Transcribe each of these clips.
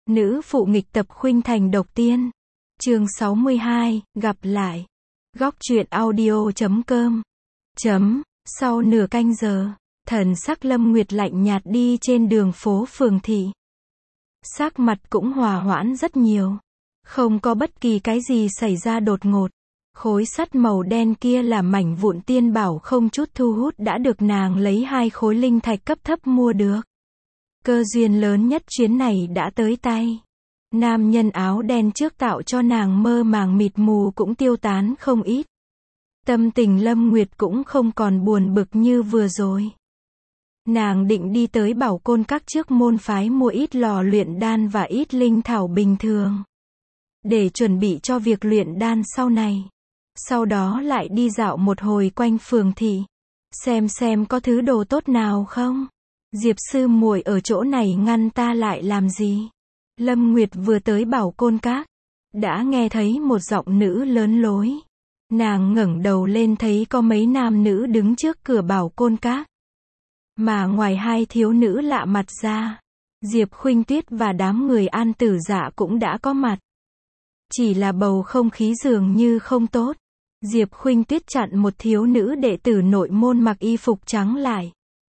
Nữ phụ nghịch tập khuynh thành độc tiên. Chương 62, gặp lại. Góc truyện audio.com. Sau nửa canh giờ, thần sắc Lâm Nguyệt lạnh nhạt đi trên đường phố phường thị. Sắc mặt cũng hòa hoãn rất nhiều. Không có bất kỳ cái gì xảy ra đột ngột. Khối sắt màu đen kia là mảnh vụn tiên bảo không chút thu hút đã được nàng lấy 2 khối linh thạch cấp thấp mua được. Cơ duyên lớn nhất chuyến này đã tới tay. Nam nhân áo đen trước tạo cho nàng mơ màng mịt mù cũng tiêu tán không ít. Tâm tình Lâm Nguyệt cũng không còn buồn bực như vừa rồi. Nàng định đi tới Bảo Côn Các trước môn phái mua ít lò luyện đan và ít linh thảo bình thường, để chuẩn bị cho việc luyện đan sau này. Sau đó lại đi dạo một hồi quanh phường thị, xem có thứ đồ tốt nào không. Diệp sư muội ở chỗ này ngăn ta lại làm gì? Lâm Nguyệt vừa tới Bảo Côn Các, đã nghe thấy một giọng nữ lớn lối. Nàng ngẩng đầu lên thấy có mấy nam nữ đứng trước cửa Bảo Côn Các. Mà ngoài 2 thiếu nữ lạ mặt ra, Diệp Khuynh Tuyết và đám người An Tử Dạ cũng đã có mặt. Chỉ là bầu không khí dường như không tốt. Diệp Khuynh Tuyết chặn một thiếu nữ đệ tử nội môn mặc y phục trắng lại.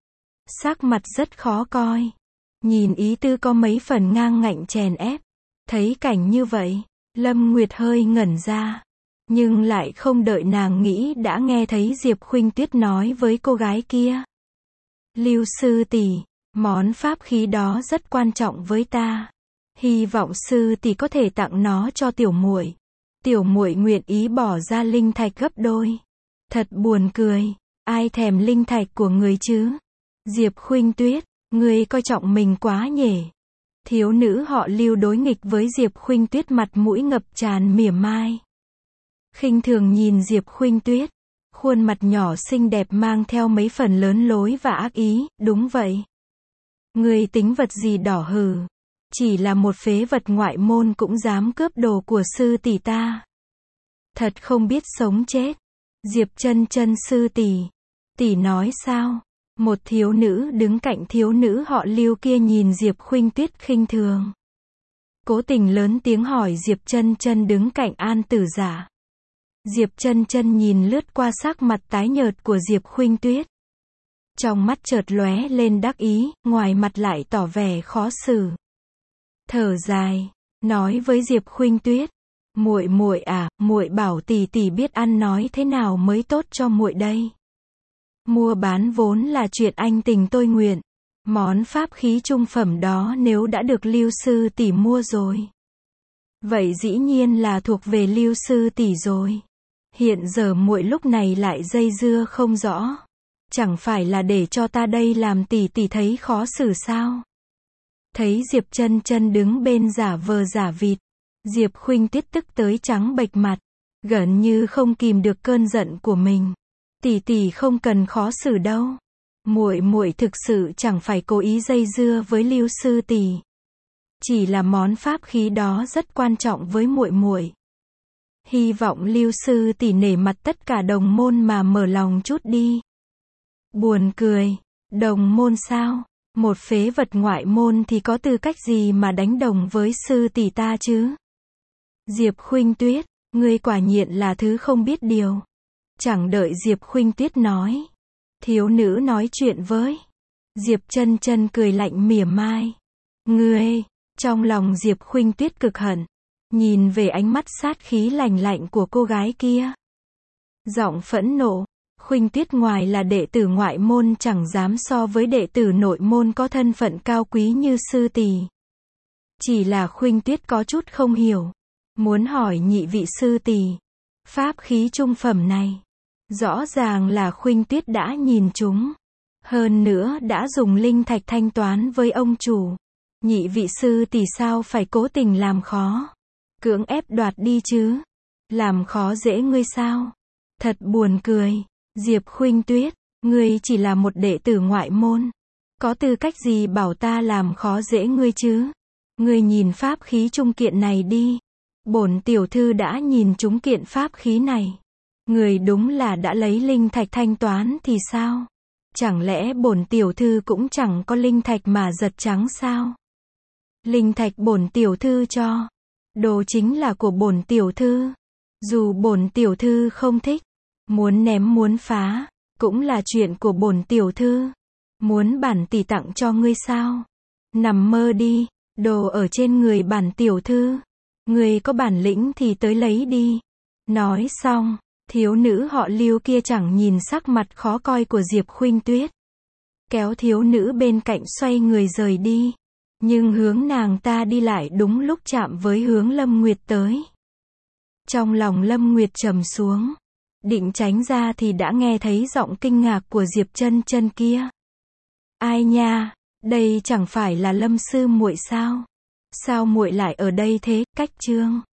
Sắc mặt rất khó coi. Nhìn ý tư có mấy phần ngang ngạnh chèn ép. Thấy cảnh như vậy, Lâm Nguyệt hơi ngẩn ra. Nhưng lại không đợi nàng nghĩ đã nghe thấy Diệp Khuynh Tuyết nói với cô gái kia. Lưu sư tỷ, món pháp khí đó rất quan trọng với ta. Hy vọng sư tỷ có thể tặng nó cho tiểu muội. Tiểu muội nguyện ý bỏ ra linh thạch gấp đôi. Thật buồn cười, ai thèm linh thạch của người chứ? Diệp Khuynh Tuyết, ngươi coi trọng mình quá nhỉ. Thiếu nữ họ Lưu đối nghịch với Diệp Khuynh Tuyết, mặt mũi ngập tràn mỉa mai. Khinh thường nhìn Diệp Khuynh Tuyết, khuôn mặt nhỏ xinh đẹp mang theo mấy phần lớn lối và ác ý. Đúng vậy. Ngươi tính vật gì đỏ hừ? Chỉ là một phế vật ngoại môn cũng dám cướp đồ của sư tỷ ta. Thật không biết sống chết. Diệp Chân Chân sư tỷ, tỷ nói sao? Một thiếu nữ đứng cạnh thiếu nữ họ Lưu kia nhìn Diệp Khuynh Tuyết khinh thường. Cố tình lớn tiếng hỏi Diệp Chân Chân đứng cạnh An Tử Dạ. Diệp Chân Chân nhìn lướt qua sắc mặt tái nhợt của Diệp Khuynh Tuyết. Trong mắt chợt lóe lên đắc ý, ngoài mặt lại tỏ vẻ khó xử. Thở dài, nói với Diệp Khuynh Tuyết, muội muội à, muội bảo tỷ tỷ biết ăn nói thế nào mới tốt cho muội đây. Mua bán vốn là chuyện anh tình tôi nguyện. Món pháp khí trung phẩm đó nếu đã được Lưu sư tỷ mua rồi, vậy dĩ nhiên là thuộc về Lưu sư tỷ rồi. Hiện giờ muội lúc này lại dây dưa không rõ, chẳng phải là để cho ta đây làm tỷ tỷ thấy khó xử sao? Thấy Diệp Chân Chân đứng bên giả vờ giả vịt, Diệp Khuynh Tuyết tức tới trắng bệch mặt, gần như không kìm được cơn giận của mình. Tỷ tỷ không cần khó xử đâu. Muội muội thực sự chẳng phải cố ý dây dưa với Lưu sư tỷ. Chỉ là món pháp khí đó rất quan trọng với muội muội. Hy vọng Lưu sư tỷ nể mặt tất cả đồng môn mà mở lòng chút đi. Buồn cười, đồng môn sao? Một phế vật ngoại môn thì có tư cách gì mà đánh đồng với sư tỷ ta chứ? Diệp Khuynh Tuyết, ngươi quả nhiên là thứ không biết điều. Chẳng đợi Diệp Khuynh Tuyết nói, thiếu nữ nói chuyện với Diệp Chân Chân cười lạnh mỉa mai. Ngươi, trong lòng Diệp Khuynh Tuyết cực hận, nhìn về ánh mắt sát khí lạnh lạnh của cô gái kia. Giọng phẫn nộ, Khuynh Tuyết ngoài là đệ tử ngoại môn chẳng dám so với đệ tử nội môn có thân phận cao quý như sư tỷ. Chỉ là Khuynh Tuyết có chút không hiểu, muốn hỏi nhị vị sư tỷ, pháp khí trung phẩm này, rõ ràng là Khuynh Tuyết đã nhìn chúng, hơn nữa đã dùng linh thạch thanh toán với ông chủ. Nhị vị sư tỷ sao phải cố tình làm khó, cưỡng ép đoạt đi chứ? Làm khó dễ ngươi sao? Thật buồn cười. Diệp Khuynh Tuyết, ngươi chỉ là một đệ tử ngoại môn, có tư cách gì bảo ta làm khó dễ ngươi chứ? Ngươi nhìn pháp khí trung kiện này đi. Bổn tiểu thư đã nhìn chúng kiện pháp khí này. Người đúng là đã lấy linh thạch thanh toán thì sao? Chẳng lẽ bổn tiểu thư cũng chẳng có linh thạch mà giật trắng sao? Linh thạch bổn tiểu thư cho. Đồ chính là của bổn tiểu thư. Dù bổn tiểu thư không thích, muốn ném muốn phá, cũng là chuyện của bổn tiểu thư. Muốn bản tỷ tặng cho ngươi sao? Nằm mơ đi, đồ ở trên người bản tiểu thư. Ngươi có bản lĩnh thì tới lấy đi. Nói xong, thiếu nữ họ Lưu kia chẳng nhìn sắc mặt khó coi của Diệp Khuynh Tuyết. Kéo thiếu nữ bên cạnh xoay người rời đi. Nhưng hướng nàng ta đi lại đúng lúc chạm với hướng Lâm Nguyệt tới. Trong lòng Lâm Nguyệt trầm xuống. Định tránh ra thì đã nghe thấy giọng kinh ngạc của Diệp Chân Chân kia. Ai nha, đây chẳng phải là Lâm sư muội sao? Sao muội lại ở đây thế? Cách chương